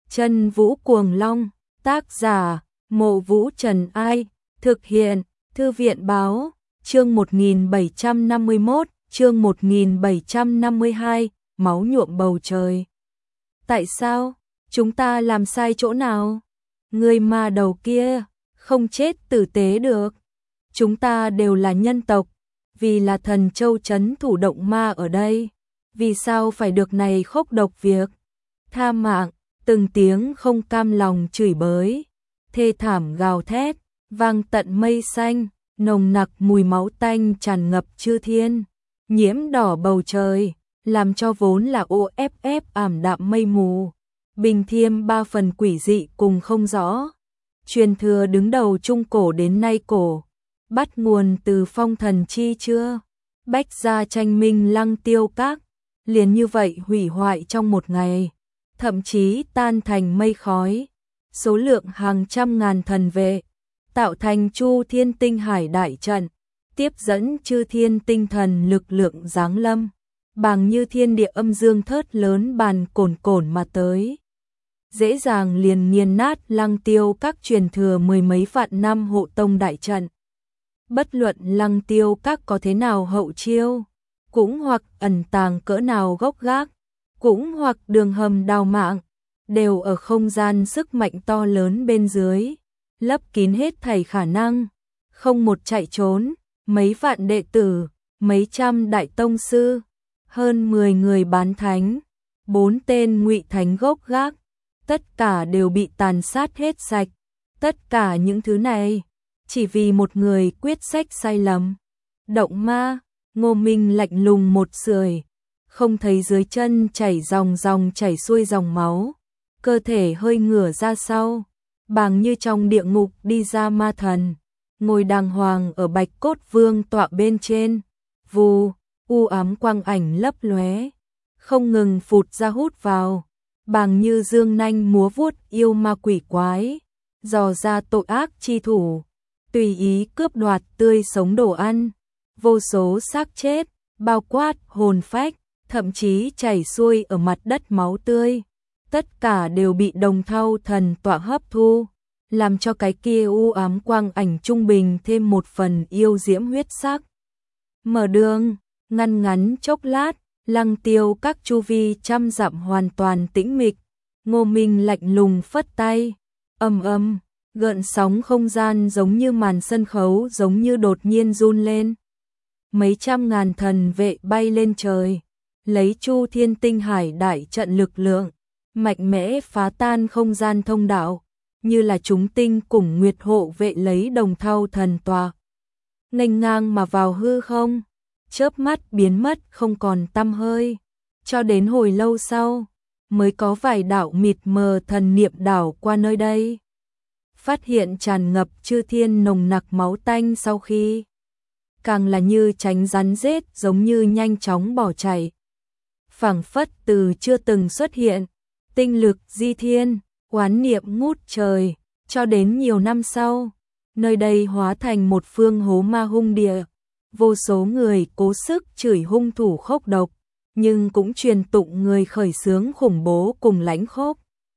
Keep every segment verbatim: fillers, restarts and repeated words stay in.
Chân Vũ Cuồng Long, tác giả, Mộ Vũ Trần Ai, thực hiện, Thư viện Báo, chương một nghìn bảy trăm năm mươi mốt, chương một nghìn bảy trăm năm mươi hai, máu nhuộm bầu trời. Tại sao? Chúng ta làm sai chỗ nào? Người ma đầu kia, không chết tử tế được. Chúng ta đều là nhân tộc, vì là thần châu trấn thủ động ma ở đây. Vì sao phải được này khốc độc việc? Tha mạng, từng tiếng không cam lòng chửi bới, thê thảm gào thét, vang tận mây xanh, nồng nặc mùi máu tanh tràn ngập chư thiên, nhiễm đỏ bầu trời, làm cho vốn là ô ép ép ảm đạm mây mù, bình thêm ba phần quỷ dị cùng không rõ. Truyền thừa đứng đầu trung cổ đến nay cổ, bắt nguồn từ phong thần chi chưa, bách gia tranh minh lăng tiêu các, liền như vậy hủy hoại trong một ngày, thậm chí tan thành mây khói, số lượng hàng trăm ngàn thần vệ, tạo thành Chu Thiên Tinh Hải đại trận, tiếp dẫn chư thiên tinh thần lực lượng giáng lâm, bằng như thiên địa âm dương thớt lớn bàn cồn cồn mà tới. Dễ dàng liền nghiền nát lăng tiêu các truyền thừa mười mấy vạn năm hộ tông đại trận. Bất luận lăng tiêu các có thế nào hậu chiêu, cũng hoặc ẩn tàng cỡ nào gốc gác, cũng hoặc đường hầm đào mạng, đều ở không gian sức mạnh to lớn bên dưới, lấp kín hết thảy khả năng, không một chạy trốn, mấy vạn đệ tử, mấy trăm đại tông sư, hơn mười người bán thánh, bốn tên ngụy thánh gốc gác, tất cả đều bị tàn sát hết sạch. Tất cả những thứ này, chỉ vì một người quyết sách sai lầm. Động ma, Ngô Minh lạnh lùng một sưởi, không thấy dưới chân chảy dòng dòng chảy xuôi dòng máu, cơ thể hơi ngửa ra sau, bàng như trong địa ngục đi ra ma thần, ngồi đàng hoàng ở bạch cốt vương tọa bên trên, vù, u ám quang ảnh lấp lóe, không ngừng phụt ra hút vào, bàng như dương nanh múa vuốt yêu ma quỷ quái, dò ra tội ác chi thủ, tùy ý cướp đoạt tươi sống đồ ăn, vô số xác chết, bao quát hồn phách, thậm chí chảy xuôi ở mặt đất máu tươi, tất cả đều bị đồng thau thần tọa hấp thu, làm cho cái kia u ám quang ảnh trung bình thêm một phần yêu diễm huyết sắc. Mở đường, ngăn ngắn chốc lát, lăng tiêu các chu vi trăm dặm hoàn toàn tĩnh mịch, Ngô Minh lạnh lùng phất tay, ầm ầm, gợn sóng không gian giống như màn sân khấu giống như đột nhiên run lên. Mấy trăm ngàn thần vệ bay lên trời, lấy Chu Thiên Tinh Hải đại trận lực lượng, mạnh mẽ phá tan không gian thông đạo, như là chúng tinh cùng nguyệt hộ vệ lấy đồng thau thần tòa. Nghênh ngang mà vào hư không, chớp mắt biến mất không còn tăm hơi, cho đến hồi lâu sau, mới có vài đạo mịt mờ thần niệm đảo qua nơi đây. Phát hiện tràn ngập chư thiên nồng nặc máu tanh sau khi, càng là như tránh rắn rết giống như nhanh chóng bỏ chạy. Phảng phất từ chưa từng xuất hiện, tinh lực di thiên, oán niệm ngút trời, cho đến nhiều năm sau, nơi đây hóa thành một phương hố ma hung địa, vô số người cố sức chửi hung thủ khốc độc, nhưng cũng truyền tụng người khởi xướng khủng bố cùng lãnh khốc.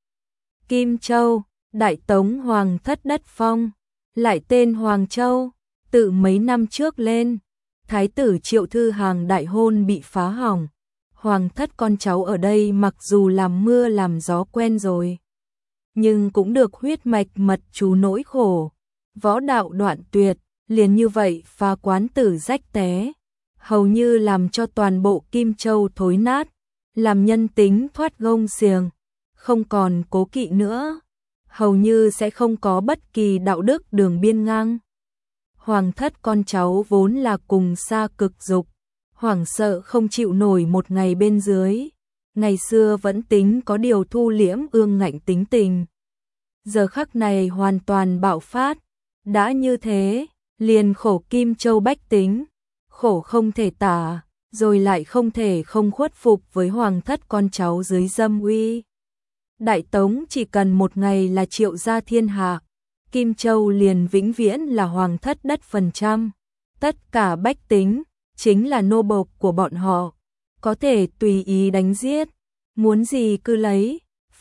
Kim Châu, Đại Tống Hoàng thất đất phong, lại tên Hoàng Châu, từ mấy năm trước lên, Thái tử Triệu Thư Hàng đại hôn bị phá hỏng. Hoàng thất con cháu ở đây mặc dù làm mưa làm gió quen rồi, nhưng cũng được huyết mạch mật chú nỗi khổ, võ đạo đoạn tuyệt, liền như vậy phá quán tử rách té, hầu như làm cho toàn bộ Kim Châu thối nát, làm nhân tính thoát gông xiềng, không còn cố kỵ nữa, hầu như sẽ không có bất kỳ đạo đức đường biên ngang. Hoàng thất con cháu vốn là cùng xa cực dục, hoảng sợ không chịu nổi một ngày bên dưới, ngày xưa vẫn tính có điều thu liễm ương ngạnh tính tình. Giờ khắc này hoàn toàn bạo phát, đã như thế, liền khổ Kim Châu bách tính, khổ không thể tả, rồi lại không thể không khuất phục với hoàng thất con cháu dưới dâm uy. Đại Tống chỉ cần một ngày là triệu gia thiên hạ, Kim Châu liền vĩnh viễn là hoàng thất đất phần trăm, tất cả bách tính chính là nô bộc của bọn họ, có thể tùy ý đánh giết, muốn gì cứ lấy,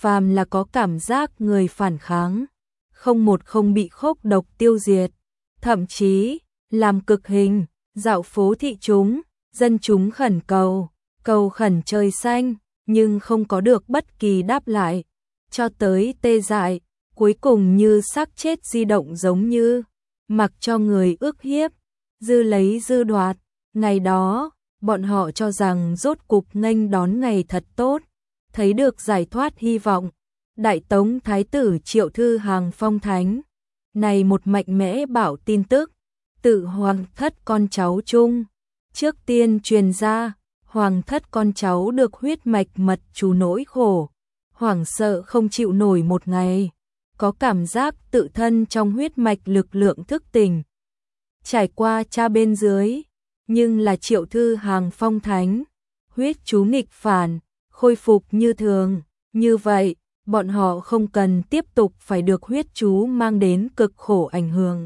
phàm là có cảm giác người phản kháng, không một không bị khốc độc tiêu diệt, thậm chí làm cực hình, dạo phố thị chúng, dân chúng khẩn cầu, cầu khẩn trời xanh, nhưng không có được bất kỳ đáp lại, cho tới tê dại, cuối cùng như xác chết di động giống như, mặc cho người ức hiếp, dư lấy dư đoạt. Ngày đó, bọn họ cho rằng rốt cục nghênh đón ngày thật tốt, thấy được giải thoát hy vọng. Đại Tống Thái tử Triệu Thư Hàng phong thánh, này một mạnh mẽ bảo tin tức, tự hoàng thất con cháu chung, trước tiên truyền ra, hoàng thất con cháu được huyết mạch mật chú nỗi khổ, hoảng sợ không chịu nổi một ngày, có cảm giác tự thân trong huyết mạch lực lượng thức tỉnh. Trải qua cha bên dưới, nhưng là Triệu Thư Hàng phong thánh, huyết chú nghịch phản, khôi phục như thường, như vậy, bọn họ không cần tiếp tục phải được huyết chú mang đến cực khổ ảnh hưởng.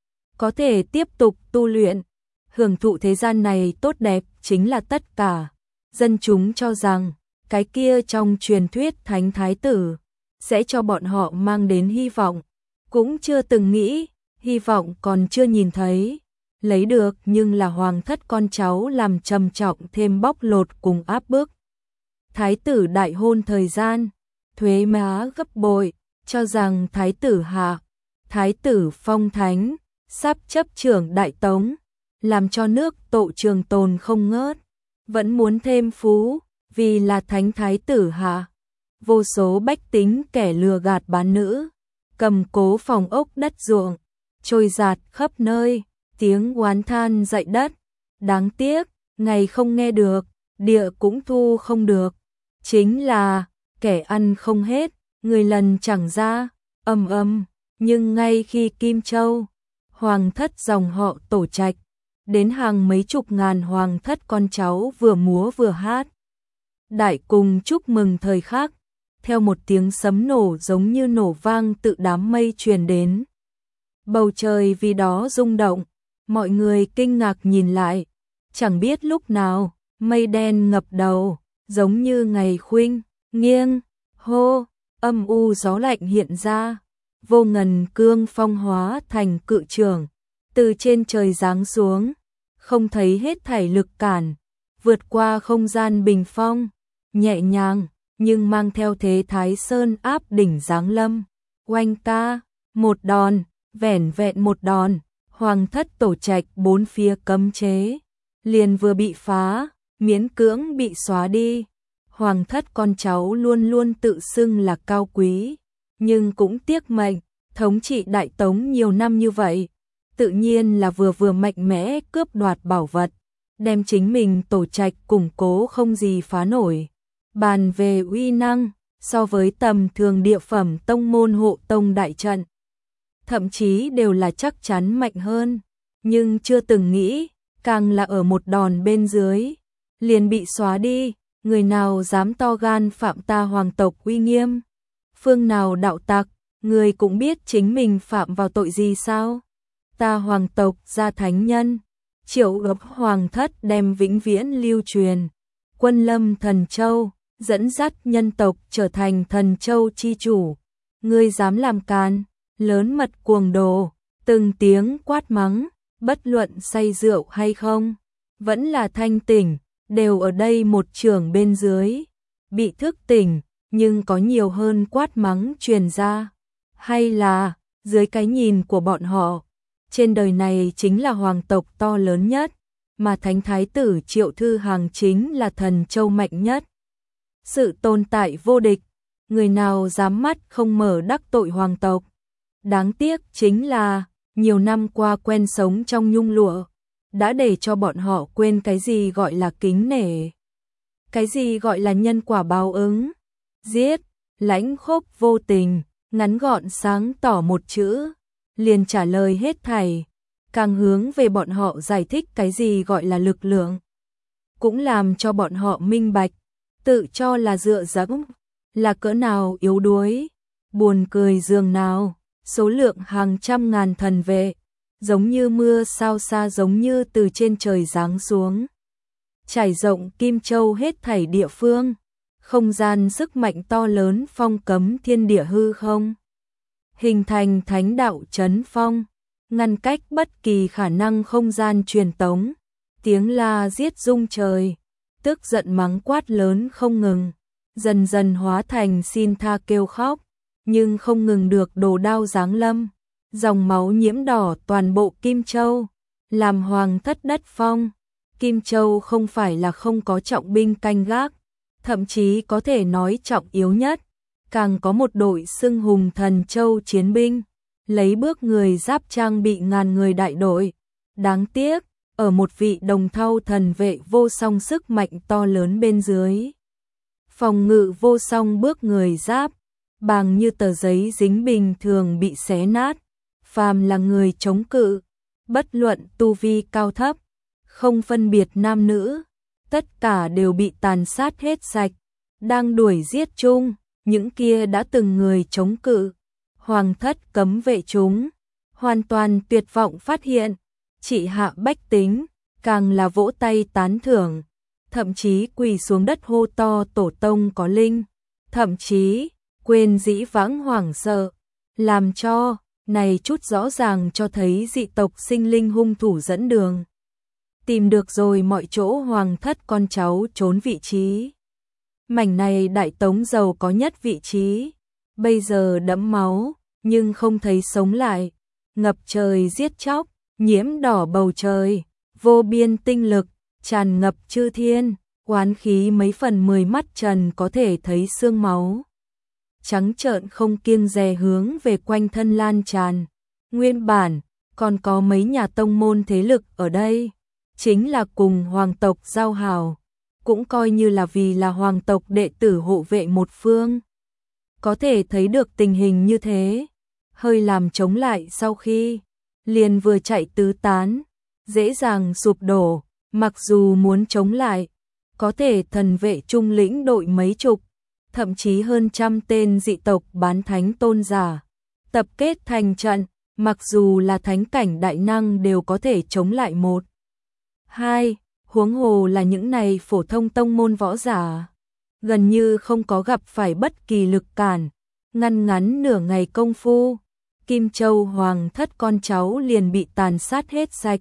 Có thể tiếp tục tu luyện, hưởng thụ thế gian này tốt đẹp chính là tất cả. Dân chúng cho rằng, cái kia trong truyền thuyết thánh thái tử, sẽ cho bọn họ mang đến hy vọng. Cũng chưa từng nghĩ, hy vọng còn chưa nhìn thấy. Lấy được nhưng là hoàng thất con cháu làm trầm trọng thêm bóc lột cùng áp bức. Thái tử đại hôn thời gian, thuế má gấp bội, cho rằng thái tử hạ, thái tử phong thánh, sắp chấp trưởng Đại Tống, làm cho nước Tộ trường tồn không ngớt, vẫn muốn thêm phú, vì là thánh thái tử hạ. Vô số bách tính kẻ lừa gạt bán nữ, cầm cố phòng ốc đất ruộng, trôi giạt khắp nơi, tiếng oán than dậy đất. Đáng tiếc, ngày không nghe được, địa cũng thu không được. Chính là, kẻ ăn không hết, người lần chẳng ra, âm âm. Nhưng ngay khi Kim Châu, hoàng thất dòng họ Tổ Trạch, đến hàng mấy chục ngàn hoàng thất con cháu vừa múa vừa hát, đại cùng chúc mừng thời khắc, theo một tiếng sấm nổ giống như nổ vang tự đám mây truyền đến. Bầu trời vì đó rung động, mọi người kinh ngạc nhìn lại, chẳng biết lúc nào, mây đen ngập đầu, giống như ngày khuynh, nghiêng, hô, âm u gió lạnh hiện ra, vô ngần cương phong hóa thành cự trường, từ trên trời giáng xuống, không thấy hết thảy lực cản, vượt qua không gian bình phong, nhẹ nhàng, nhưng mang theo thế thái sơn áp đỉnh giáng lâm. Oanh ca, một đòn, vẻn vẹn một đòn, hoàng thất Tổ Trạch bốn phía cấm chế, liền vừa bị phá, miễn cưỡng bị xóa đi. Hoàng thất con cháu luôn luôn tự xưng là cao quý, nhưng cũng tiếc mệnh, thống trị Đại Tống nhiều năm như vậy, tự nhiên là vừa vừa mạnh mẽ cướp đoạt bảo vật, đem chính mình Tổ Trạch củng cố không gì phá nổi. Bàn về uy năng, so với tầm thường địa phẩm tông môn hộ tông đại trận, thậm chí đều là chắc chắn mạnh hơn, nhưng chưa từng nghĩ, càng là ở một đòn bên dưới, liền bị xóa đi. Người nào dám to gan phạm ta hoàng tộc uy nghiêm? Phương nào đạo tặc, người cũng biết chính mình phạm vào tội gì sao? Ta hoàng tộc gia thánh nhân, Triệu ấp hoàng thất đem vĩnh viễn lưu truyền. Quân lâm thần châu, dẫn dắt nhân tộc trở thành thần châu chi chủ. Ngươi dám làm càn, lớn mật cuồng đồ, từng tiếng quát mắng, bất luận say rượu hay không, vẫn là thanh tỉnh, đều ở đây một trường bên dưới, bị thức tỉnh, nhưng có nhiều hơn quát mắng truyền ra. Hay là, dưới cái nhìn của bọn họ, trên đời này chính là hoàng tộc to lớn nhất, mà thánh thái tử Triệu Thư Hàng chính là thần châu mạnh nhất. Sự tồn tại vô địch, người nào dám mắt không mở đắc tội hoàng tộc. Đáng tiếc chính là, nhiều năm qua quen sống trong nhung lụa, đã để cho bọn họ quên cái gì gọi là kính nể, cái gì gọi là nhân quả báo ứng. Giết, lãnh khốc vô tình, ngắn gọn sáng tỏ một chữ, liền trả lời hết thảy, càng hướng về bọn họ giải thích cái gì gọi là lực lượng, cũng làm cho bọn họ minh bạch, tự cho là dựa dẫm, là cỡ nào yếu đuối, buồn cười dường nào, số lượng hàng trăm ngàn thần vệ, giống như mưa sao xa giống như từ trên trời giáng xuống, trải rộng Kim Châu hết thảy địa phương, không gian sức mạnh to lớn phong cấm thiên địa hư không, hình thành thánh đạo chấn phong, ngăn cách bất kỳ khả năng không gian truyền tống, tiếng la giết rung trời, tức giận mắng quát lớn không ngừng, dần dần hóa thành xin tha kêu khóc, nhưng không ngừng được đồ đao giáng lâm, dòng máu nhiễm đỏ toàn bộ Kim Châu, làm hoàng thất đất phong. Kim Châu không phải là không có trọng binh canh gác, thậm chí có thể nói trọng yếu nhất, càng có một đội xưng hùng thần châu chiến binh, lấy bước người giáp trang bị ngàn người đại đội. Đáng tiếc, ở một vị đồng thau thần vệ vô song sức mạnh to lớn bên dưới. Phòng ngự vô song bước người giáp, bằng như tờ giấy dính bình thường bị xé nát, phàm là người chống cự, bất luận tu vi cao thấp, không phân biệt nam nữ, tất cả đều bị tàn sát hết sạch, đang đuổi giết chung, những kia đã từng người chống cự, hoàng thất cấm vệ chúng, hoàn toàn tuyệt vọng phát hiện, trị hạ bách tính, càng là vỗ tay tán thưởng, thậm chí quỳ xuống đất hô to tổ tông có linh, thậm chí quên dĩ vãng hoảng sợ, làm cho, này chút rõ ràng cho thấy dị tộc sinh linh hung thủ dẫn đường. Tìm được rồi mọi chỗ hoàng thất con cháu trốn vị trí. Mảnh này đại tống giàu có nhất vị trí, bây giờ đẫm máu, nhưng không thấy sống lại, ngập trời giết chóc, nhiễm đỏ bầu trời, vô biên tinh lực, tràn ngập chư thiên, oán khí mấy phần mười mắt trần có thể thấy xương máu. Trắng trợn không kiêng dè hướng về quanh thân lan tràn, nguyên bản, còn có mấy nhà tông môn thế lực ở đây, chính là cùng hoàng tộc giao hảo, cũng coi như là vì là hoàng tộc đệ tử hộ vệ một phương. Có thể thấy được tình hình như thế, hơi làm chống lại sau khi, liền vừa chạy tứ tán, dễ dàng sụp đổ, mặc dù muốn chống lại, có thể thần vệ trung lĩnh đội mấy chục, thậm chí hơn trăm tên dị tộc bán thánh tôn giả, tập kết thành trận, mặc dù là thánh cảnh đại năng đều có thể chống lại một. Hai, huống hồ là những này phổ thông tông môn võ giả, gần như không có gặp phải bất kỳ lực cản, ngăn ngắn nửa ngày công phu, Kim Châu hoàng thất con cháu liền bị tàn sát hết sạch,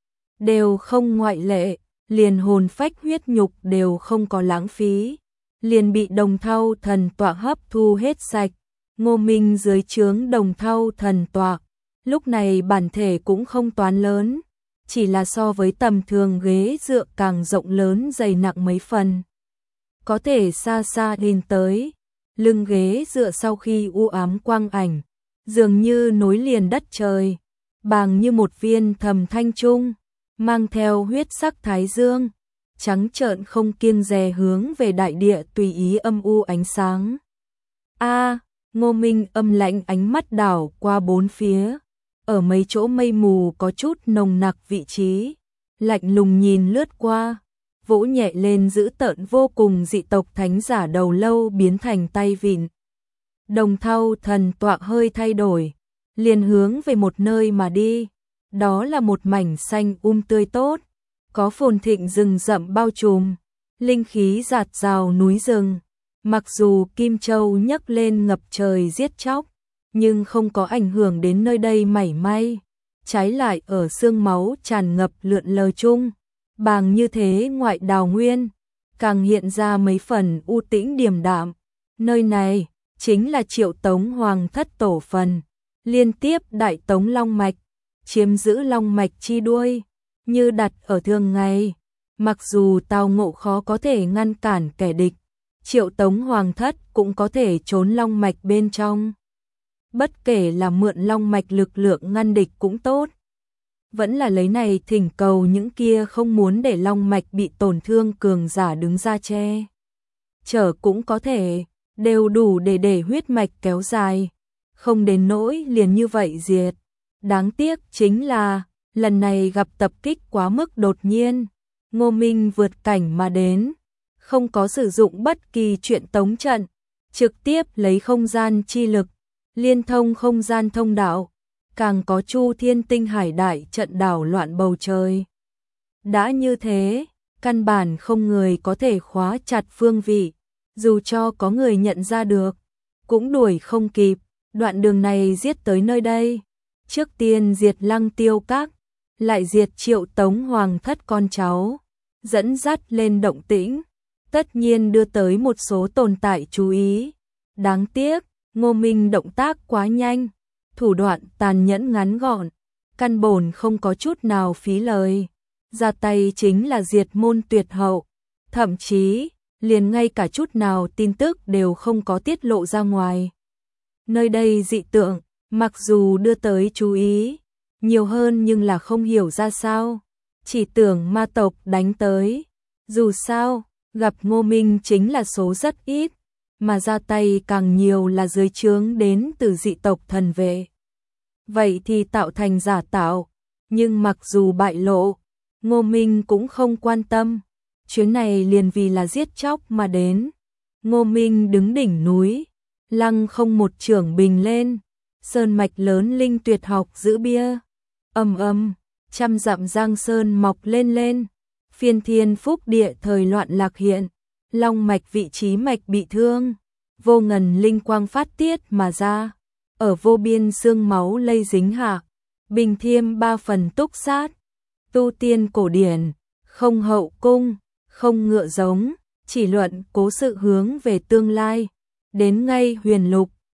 đều không ngoại lệ, liền hồn phách huyết nhục đều không có lãng phí, liền bị đồng thau thần tọa hấp thu hết sạch. Ngô Minh dưới trướng đồng thau thần tọa, lúc này bản thể cũng không toán lớn, chỉ là so với tầm thường ghế dựa càng rộng lớn dày nặng mấy phần. Có thể xa xa nhìn tới, lưng ghế dựa sau khi u ám quang ảnh, dường như nối liền đất trời, bàng như một viên thầm thanh trung, mang theo huyết sắc thái dương, trắng trợn không kiêng dè hướng về đại địa tùy ý âm u ánh sáng. A, Ngô Minh âm lãnh ánh mắt đảo qua bốn phía, ở mấy chỗ mây mù có chút nồng nặc vị trí, lạnh lùng nhìn lướt qua, vỗ nhẹ lên giữ tợn vô cùng dị tộc thánh giả đầu lâu biến thành tay vịn. Đồng thau thần tọa hơi thay đổi, liền hướng về một nơi mà đi, đó là một mảnh xanh um tươi tốt, có phồn thịnh rừng rậm bao trùm, linh khí dạt dào núi rừng. Mặc dù Kim Châu nhấc lên ngập trời giết chóc, nhưng không có ảnh hưởng đến nơi đây mảy may, trái lại ở xương máu tràn ngập lượn lờ chung, bàng như thế ngoại đào nguyên, càng hiện ra mấy phần u tĩnh điềm đạm. Nơi này chính là Triệu Tống hoàng thất tổ phần, liên tiếp đại tống long mạch, chiếm giữ long mạch chi đuôi, như đặt ở thường ngày, mặc dù tao ngộ khó có thể ngăn cản kẻ địch, Triệu Tống hoàng thất cũng có thể trốn long mạch bên trong. Bất kể là mượn long mạch lực lượng ngăn địch cũng tốt, vẫn là lấy này thỉnh cầu những kia không muốn để long mạch bị tổn thương cường giả đứng ra che chở cũng có thể, đều đủ để để huyết mạch kéo dài, không đến nỗi liền như vậy diệt. Đáng tiếc chính là, lần này gặp tập kích quá mức đột nhiên, Ngô Minh vượt cảnh mà đến, không có sử dụng bất kỳ chuyện tống trận, trực tiếp lấy không gian chi lực, liên thông không gian thông đạo, càng có Chu Thiên Tinh Hải đại trận đảo loạn bầu trời. Đã như thế, căn bản không người có thể khóa chặt phương vị, dù cho có người nhận ra được, cũng đuổi không kịp, đoạn đường này giết tới nơi đây. Trước tiên diệt Lăng Tiêu Các, lại diệt Triệu Tống Hoàng thất con cháu, dẫn dắt lên động tĩnh, tất nhiên đưa tới một số tồn tại chú ý. Đáng tiếc, Ngô Minh động tác quá nhanh, thủ đoạn tàn nhẫn ngắn gọn, căn bổn không có chút nào phí lời, ra tay chính là diệt môn tuyệt hậu, thậm chí liền ngay cả chút nào tin tức đều không có tiết lộ ra ngoài. Nơi đây dị tượng, mặc dù đưa tới chú ý nhiều hơn nhưng là không hiểu ra sao, chỉ tưởng ma tộc đánh tới. Dù sao, gặp Ngô Minh chính là số rất ít, mà ra tay càng nhiều là dưới trướng đến từ dị tộc thần vệ. Vậy thì tạo thành giả tạo, nhưng mặc dù bại lộ, Ngô Minh cũng không quan tâm. Chuyến này liền vì là giết chóc mà đến. Ngô Minh đứng đỉnh núi, lăng không một chưởng bình lên, sơn mạch lớn linh tuyệt học giữ bia. Ầm ầm, trăm dặm giang sơn mọc lên lên, phiên thiên phúc địa thời loạn lạc hiện, long mạch vị trí mạch bị thương, vô ngần linh quang phát tiết mà ra, ở vô biên xương máu lây dính hạ, bình thiêm ba phần túc sát, tu tiên cổ điển, không hậu cung, không ngựa giống, chỉ luận cố sự hướng về tương lai, đến ngay huyền lục,